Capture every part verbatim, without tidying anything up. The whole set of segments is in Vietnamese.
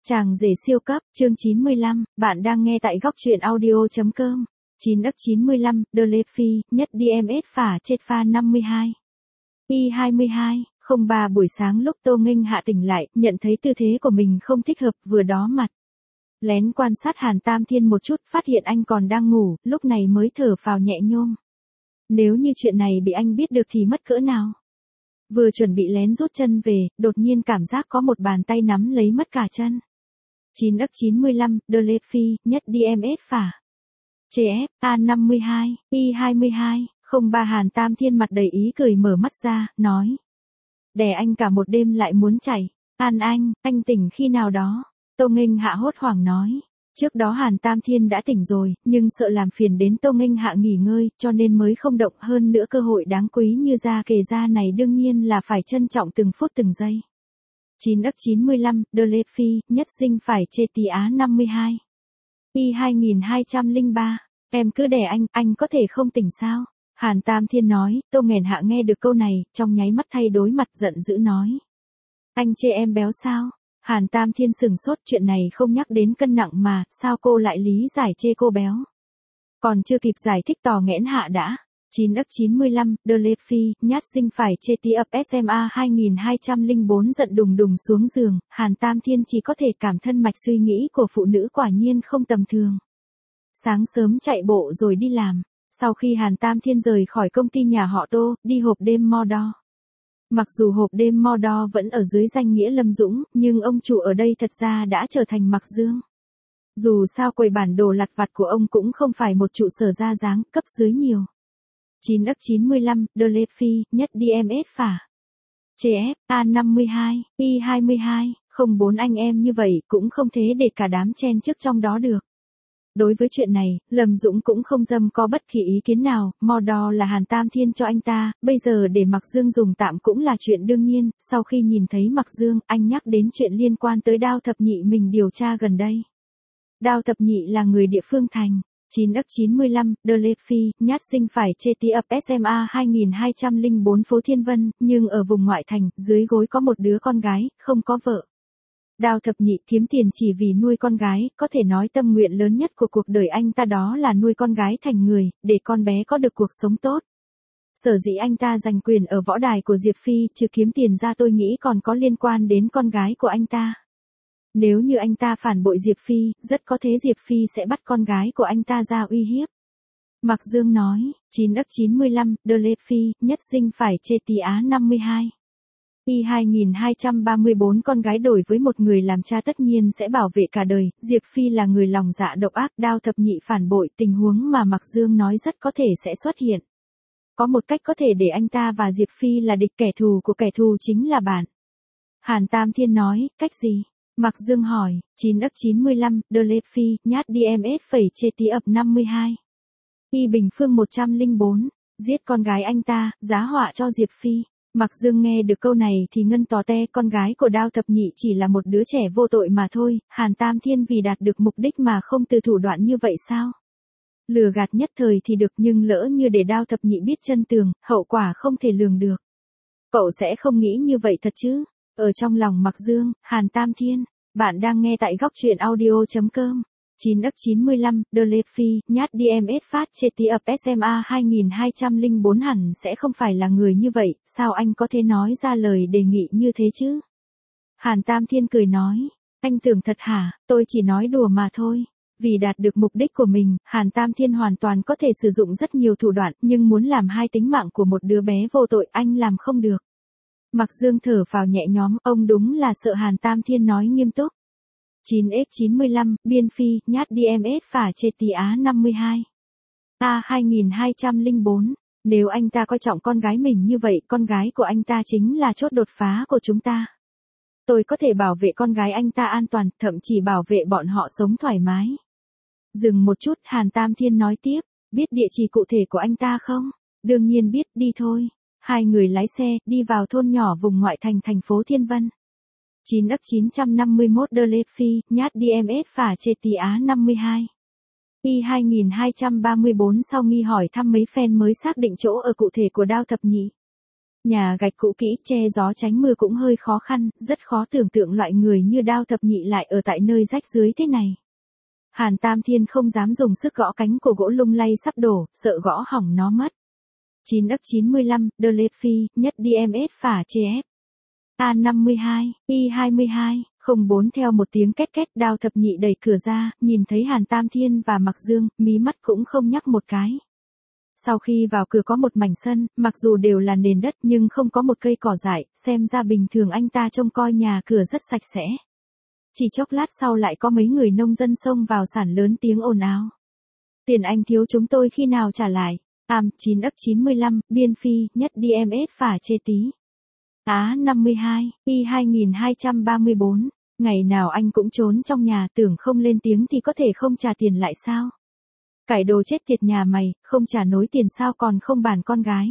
Chàng rể siêu cấp, chương chín mươi lăm, bạn đang nghe tại góc truyện audio.com. chín ức chín mươi lăm, The Lê Phi, nhất đê em ét phả chết pha năm mươi hai. Y hai mươi hai, không ba buổi sáng lúc Tô Nghênh Hạ tỉnh lại, nhận thấy tư thế của mình không thích hợp, vừa đó mặt. Lén quan sát Hàn Tam Thiên một chút, phát hiện anh còn đang ngủ, lúc này mới thở phào nhẹ nhõm. Nếu như chuyện này bị anh biết được thì mất cỡ nào. Vừa chuẩn bị lén rút chân về, đột nhiên cảm giác có một bàn tay nắm lấy mất cả chân. chín ức chín mươi lăm, The Lê Phi, nhất đê em ét phả. Chê ép, A năm mươi hai, Y hai mươi hai, không ba Hàn Tam Thiên mặt đầy ý cười mở mắt ra, nói. Đè anh cả một đêm lại muốn chảy. An anh, anh tỉnh khi nào đó? Tô Nghênh Hạ hốt hoảng nói. Trước đó Hàn Tam Thiên đã tỉnh rồi, nhưng sợ làm phiền đến Tô Nghênh Hạ nghỉ ngơi, cho nên mới không động, hơn nữa cơ hội đáng quý như ra kề ra này đương nhiên là phải trân trọng từng phút từng giây. chín ức chín mươi lăm, The Lê Phi, nhất sinh phải chê tí Á năm mươi hai. Y hai hai không ba, em cứ đè anh, anh có thể không tỉnh sao? Hàn Tam Thiên nói. Tô Nghênh Hạ nghe được câu này, trong nháy mắt thay đổi mặt, giận dữ nói. Anh chê em béo sao? Hàn Tam Thiên sừng sốt, chuyện này không nhắc đến cân nặng mà, sao cô lại lý giải chê cô béo? Còn chưa kịp giải thích tò nghẽn Hạ đã. chín ức chín mươi lăm, The Lê Phi, nhát sinh phải chê tí ập ét em a hai hai không bốn giận đùng đùng xuống giường, Hàn Tam Thiên chỉ có thể cảm thân mạch suy nghĩ của phụ nữ quả nhiên không tầm thường. Sáng sớm chạy bộ rồi đi làm, sau khi Hàn Tam Thiên rời khỏi công ty nhà họ Tô, đi hộp đêm Mordor. Mặc dù hộp đêm Mordor vẫn ở dưới danh nghĩa Lâm Dũng, nhưng ông chủ ở đây thật ra đã trở thành Mạc Dương. Dù sao quầy bản đồ lặt vặt của ông cũng không phải một trụ sở ra dáng, cấp dưới nhiều. chín ức chín mươi lăm, The Lê Phi, nhất đê em ét phả. Chê ép, A năm mươi hai, Y hai mươi hai, không bốn anh em như vậy cũng không thế để cả đám chen trước trong đó được. Đối với chuyện này, Lâm Dũng cũng không dâm có bất kỳ ý kiến nào, Mordor là Hàn Tam Thiên cho anh ta, bây giờ để Mạc Dương dùng tạm cũng là chuyện đương nhiên. Sau khi nhìn thấy Mạc Dương, anh nhắc đến chuyện liên quan tới Đao Thập Nhị mình điều tra gần đây. Đao Thập Nhị là người địa phương thành. chín ức chín mươi lăm, The Lê Phi, nhát sinh phải chê tí ập ét em a hai hai không bốn phố Thiên Vân, nhưng ở vùng ngoại thành, dưới gối có một đứa con gái, không có vợ. Đao Thập Nhị kiếm tiền chỉ vì nuôi con gái, có thể nói tâm nguyện lớn nhất của cuộc đời anh ta đó là nuôi con gái thành người, để con bé có được cuộc sống tốt. Sở dĩ anh ta giành quyền ở võ đài của Diệp Phi, trừ kiếm tiền ra tôi nghĩ còn có liên quan đến con gái của anh ta. Nếu như anh ta phản bội Diệp Phi, rất có thể Diệp Phi sẽ bắt con gái của anh ta ra uy hiếp. Mạc Dương nói. chín ức chín mươi lăm, The Lê Phi, nhất sinh phải chê tí Á năm mươi hai. Y hai hai ba bốn con gái đổi với một người làm cha tất nhiên sẽ bảo vệ cả đời, Diệp Phi là người lòng dạ độc ác, Đao Thập Nhị phản bội, tình huống mà Mạc Dương nói rất có thể sẽ xuất hiện. Có một cách có thể để anh ta và Diệp Phi là địch, kẻ thù của kẻ thù chính là bạn. Hàn Tam Thiên nói. Cách gì? Mạc Dương hỏi. chín ức chín mươi lăm, The Lê Phi, nhát đê em ét phẩy chê tí ập năm mươi hai. Y Bình Phương một không bốn, giết con gái anh ta, giá họa cho Diệp Phi. Mạc Dương nghe được câu này thì ngân tò te, con gái của Đao Thập Nhị chỉ là một đứa trẻ vô tội mà thôi, Hàn Tam Thiên vì đạt được mục đích mà không từ thủ đoạn như vậy sao? Lừa gạt nhất thời thì được, nhưng lỡ như để Đao Thập Nhị biết chân tường, hậu quả không thể lường được. Cậu sẽ không nghĩ như vậy thật chứ? Ở trong lòng Mạc Dương, Hàn Tam Thiên, bạn đang nghe tại góc truyện audio.com. chín ức chín mươi lăm, The Lê Phi, nhát đê em ét phát chê tí ập ét em a hai hai không bốn hẳn sẽ không phải là người như vậy, sao anh có thể nói ra lời đề nghị như thế chứ? Hàn Tam Thiên cười nói. Anh tưởng thật hả? Tôi chỉ nói đùa mà thôi. Vì đạt được mục đích của mình, Hàn Tam Thiên hoàn toàn có thể sử dụng rất nhiều thủ đoạn, nhưng muốn làm hai tính mạng của một đứa bé vô tội anh làm không được. Mạc Dương thở phào nhẹ nhõm, ông đúng là sợ Hàn Tam Thiên nói nghiêm túc. chín ức chín mươi lăm, Biên Phi, nhát đê em ét phả chê tí Á năm mươi hai. A hai hai không bốn, nếu anh ta coi trọng con gái mình như vậy, con gái của anh ta chính là chốt đột phá của chúng ta. Tôi có thể bảo vệ con gái anh ta an toàn, thậm chí bảo vệ bọn họ sống thoải mái. Dừng một chút, Hàn Tam Thiên nói tiếp, biết địa chỉ cụ thể của anh ta không? Đương nhiên biết, đi thôi. Hai người lái xe, đi vào thôn nhỏ vùng ngoại thành thành phố Thiên Vân. chín ức chín năm mốt, The Lê Phi, nhát đê em ét phả chê tí Á năm mươi hai. Y hai hai ba bốn sau nghi hỏi thăm mấy phen mới xác định chỗ ở cụ thể của Đao Thập Nhị. Nhà gạch cũ kỹ che gió tránh mưa cũng hơi khó khăn, rất khó tưởng tượng loại người như Đao Thập Nhị lại ở tại nơi rách dưới thế này. Hàn Tam Thiên không dám dùng sức gõ cánh của gỗ lung lay sắp đổ, sợ gõ hỏng nó mất. chín ức chín mươi lăm, De Le Phi, nhất đê em ét phả chê ép. A năm mươi hai, Y hai mươi hai, không bốn theo một tiếng két két Đao Thập Nhị đẩy cửa ra, nhìn thấy Hàn Tam Thiên và Mạc Dương, mí mắt cũng không nhắc một cái. Sau khi vào cửa có một mảnh sân, mặc dù đều là nền đất nhưng không có một cây cỏ dại, xem ra bình thường anh ta trông coi nhà cửa rất sạch sẽ. Chỉ chốc lát sau lại có mấy người nông dân xông vào sản lớn tiếng ồn ào. Tiền anh thiếu chúng tôi khi nào trả lại? Am chín ức chín mươi lăm, Biên Phi, nhất đê em ét phả chê tí. Á năm mươi hai, Y hai hai ba bốn, ngày nào anh cũng trốn trong nhà tưởng không lên tiếng thì có thể không trả tiền lại sao? Cải đồ chết tiệt nhà mày, không trả nối tiền sao còn không bàn con gái.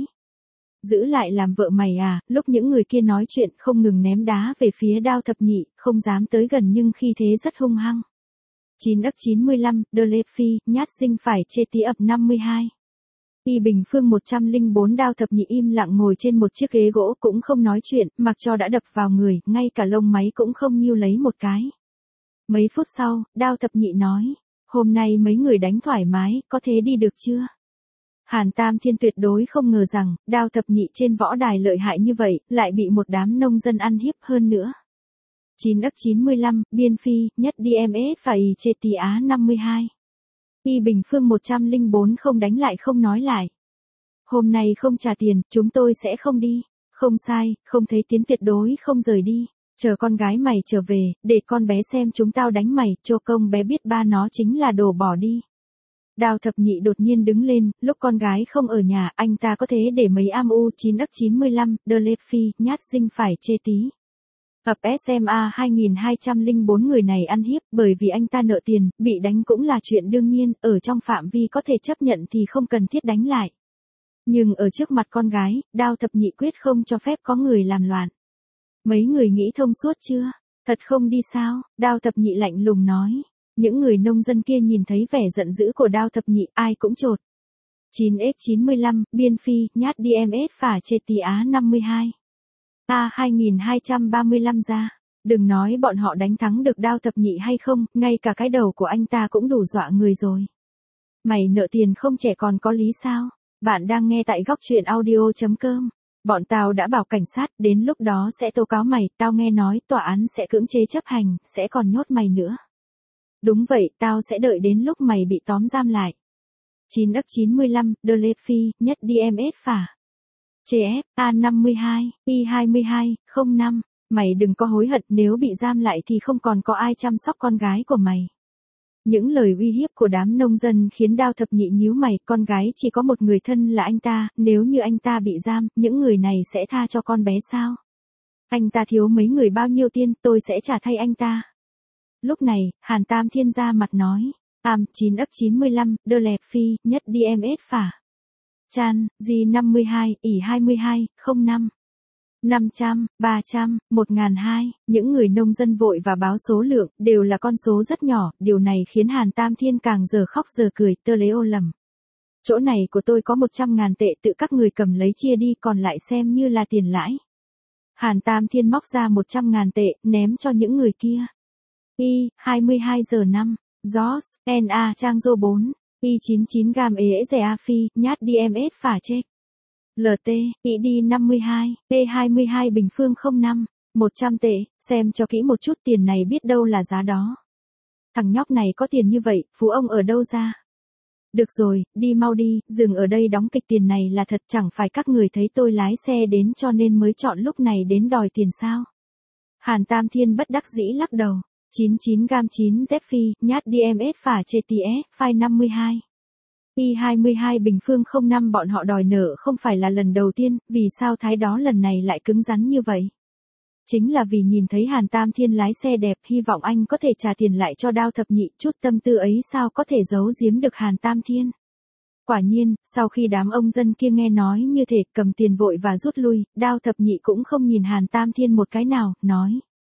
Giữ lại làm vợ mày à, lúc những người kia nói chuyện không ngừng ném đá về phía Đao Thập Nhị, không dám tới gần nhưng khi thế rất hung hăng. chín ức chín mươi lăm, De Le Phi, nhát sinh phải chê tí ập năm mươi hai. Y Bình Phương một trăm lẻ bốn Đao Thập Nhị im lặng ngồi trên một chiếc ghế gỗ cũng không nói chuyện, mặc cho đã đập vào người, ngay cả lông máy cũng không nhiêu lấy một cái. Mấy phút sau, Đao Thập Nhị nói, hôm nay mấy người đánh thoải mái, có thế đi được chưa? Hàn Tam Thiên tuyệt đối không ngờ rằng, Đao Thập Nhị trên võ đài lợi hại như vậy, lại bị một đám nông dân ăn hiếp hơn nữa. chín ức chín mươi lăm, Biên Phi, nhất đê em ét và Y chê tí Á năm mươi hai. Y Bình Phương một trăm lẻ bốn không đánh lại không nói lại. Hôm nay không trả tiền, chúng tôi sẽ không đi. Không sai, không thấy tiến tuyệt đối không rời đi. Chờ con gái mày trở về, để con bé xem chúng tao đánh mày, cho công bé biết ba nó chính là đồ bỏ đi. Đao Thập Nhị đột nhiên đứng lên, lúc con gái không ở nhà, anh ta có thế để mấy am u chín ức chín mươi lăm, De Le Phi, nhát sinh phải chê tí. Ập ét em a hai hai không bốn người này ăn hiếp, bởi vì anh ta nợ tiền, bị đánh cũng là chuyện đương nhiên, ở trong phạm vi có thể chấp nhận thì không cần thiết đánh lại. Nhưng ở trước mặt con gái, Đao Thập Nhị quyết không cho phép có người làm loạn. Mấy người nghĩ thông suốt chưa? Thật không đi sao? Đao Thập Nhị lạnh lùng nói. Những người nông dân kia nhìn thấy vẻ giận dữ của Đao Thập Nhị, ai cũng chột. chín ức chín mươi lăm, Biên Phi, nhát đê em ét phả chê tí Á năm mươi hai. A hai hai ba lăm ra. Đừng nói bọn họ đánh thắng được Đao Thập Nhị hay không, ngay cả cái đầu của anh ta cũng đủ dọa người rồi. Mày nợ tiền không trẻ còn có lý sao? Bạn đang nghe tại góc truyện audio chấm com. Bọn tao đã bảo cảnh sát, đến lúc đó sẽ tố cáo mày, tao nghe nói tòa án sẽ cưỡng chế chấp hành, sẽ còn nhốt mày nữa. Đúng vậy, tao sẽ đợi đến lúc mày bị tóm giam lại. chín ức chín mươi lăm, De Le Phi, nhất đê em ét phả chê ép, A năm mươi hai, Y hai hai, không năm, mày đừng có hối hận, nếu bị giam lại thì không còn có ai chăm sóc con gái của mày. Những lời uy hiếp của đám nông dân khiến Đao Thập Nhị nhíu mày, con gái chỉ có một người thân là anh ta, nếu như anh ta bị giam, những người này sẽ tha cho con bé sao? Anh ta thiếu mấy người bao nhiêu tiền, tôi sẽ trả thay anh ta. Lúc này, Hàn Tam Thiên ra mặt nói, Am chín ức chín mươi lăm, De Le Phi, nhất đê em ét phả Chan, G năm mươi hai, ỉ hai mươi hai, không năm. năm trăm, ba trăm, một nghìn hai, những người nông dân vội và báo số lượng, đều là con số rất nhỏ, điều này khiến Hàn Tam Thiên càng giờ khóc giờ cười, tơ lế ô lầm. Chỗ này của tôi có một trăm ngàn tệ tự các người cầm lấy chia đi còn lại xem như là tiền lãi. Hàn Tam Thiên móc ra một trăm ngàn tệ, ném cho những người kia. Y, hai mươi hai giờ năm, George, N A Trang Dô bốn, Y chín mươi chín gam ế rẻ A Phi, nhát đê em ét phả chết. lờ tê, I D năm mươi hai, T hai mươi hai Bình Phương không năm, một trăm tệ, xem cho kỹ một chút tiền này biết đâu là giá đó. Thằng nhóc này có tiền như vậy, phú ông ở đâu ra? Được rồi, đi mau đi, dừng ở đây đóng kịch tiền này là thật chẳng phải các người thấy tôi lái xe đến cho nên mới chọn lúc này đến đòi tiền sao? Hàn Tam Thiên bất đắc dĩ lắc đầu. chín mươi chín gam chín Z Phi, nhát đê em ét phả chê tí é, file năm mươi hai. Y hai mươi hai Bình Phương không năm bọn họ đòi nợ không phải là lần đầu tiên, vì sao thái đó lần này lại cứng rắn như vậy? Chính là vì nhìn thấy Hàn Tam Thiên lái xe đẹp, hy vọng anh có thể trả tiền lại cho Đao Thập Nhị, chút tâm tư ấy sao có thể giấu giếm được Hàn Tam Thiên. Quả nhiên, sau khi đám ông dân kia nghe nói như thể cầm tiền vội và rút lui, Đao Thập Nhị cũng không nhìn Hàn Tam Thiên một cái nào, nói.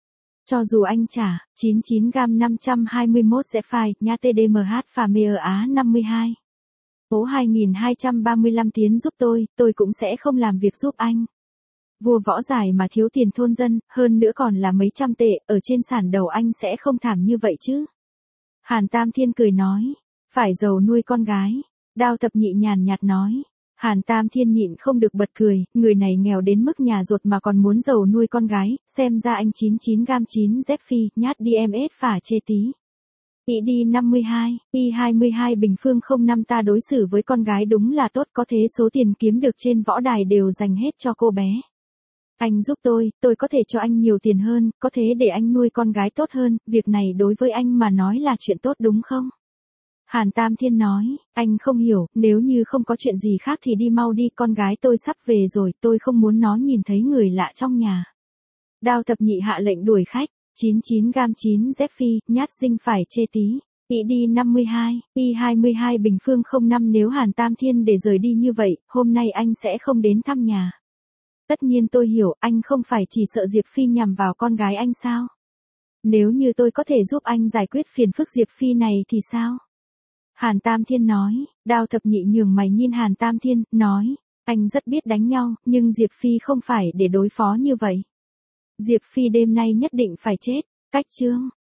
Cho dù anh trả, chín mươi chín gam năm trăm hai mươi mốt sẽ phai, nha tê đê em hát phà mê ở Á năm mươi hai. Số hai nghìn hai trăm ba mươi lăm tiến giúp tôi, tôi cũng sẽ không làm việc giúp anh. Vua võ giải mà thiếu tiền thôn dân, hơn nữa còn là mấy trăm tệ, ở trên sàn đầu anh sẽ không thảm như vậy chứ. Hàn Tam Thiên cười nói, phải giàu nuôi con gái. Đao Thập Nhị nhàn nhạt nói. Hàn Tam Thiên nhịn không được bật cười, người này nghèo đến mức nhà ruột mà còn muốn giàu nuôi con gái, xem ra anh chín chín gam chín dép phi, nhát đi em ết phả chê tí. I D năm mươi hai, I hai mươi hai Bình Phương không năm ta đối xử với con gái đúng là tốt, có thế số tiền kiếm được trên võ đài đều dành hết cho cô bé. Anh giúp tôi, tôi có thể cho anh nhiều tiền hơn, có thế để anh nuôi con gái tốt hơn, việc này đối với anh mà nói là chuyện tốt đúng không? Hàn Tam Thiên nói, anh không hiểu, nếu như không có chuyện gì khác thì đi mau đi, con gái tôi sắp về rồi, tôi không muốn nó nhìn thấy người lạ trong nhà. Đao Thập Nhị hạ lệnh đuổi khách, chín chín gam chín dép phi, nhát dinh phải chê tí. I D năm mươi hai, I hai mươi hai Bình Phương không năm nếu Hàn Tam Thiên để rời đi như vậy, hôm nay anh sẽ không đến thăm nhà. Tất nhiên tôi hiểu, anh không phải chỉ sợ Diệp Phi nhằm vào con gái anh sao? Nếu như tôi có thể giúp anh giải quyết phiền phức Diệp Phi này thì sao? Hàn Tam Thiên nói, Đao Thập Nhị nhường mày nhìn Hàn Tam Thiên, nói, anh rất biết đánh nhau, nhưng Diệp Phi không phải để đối phó như vậy. Diệp Phi đêm nay nhất định phải chết, cách chương.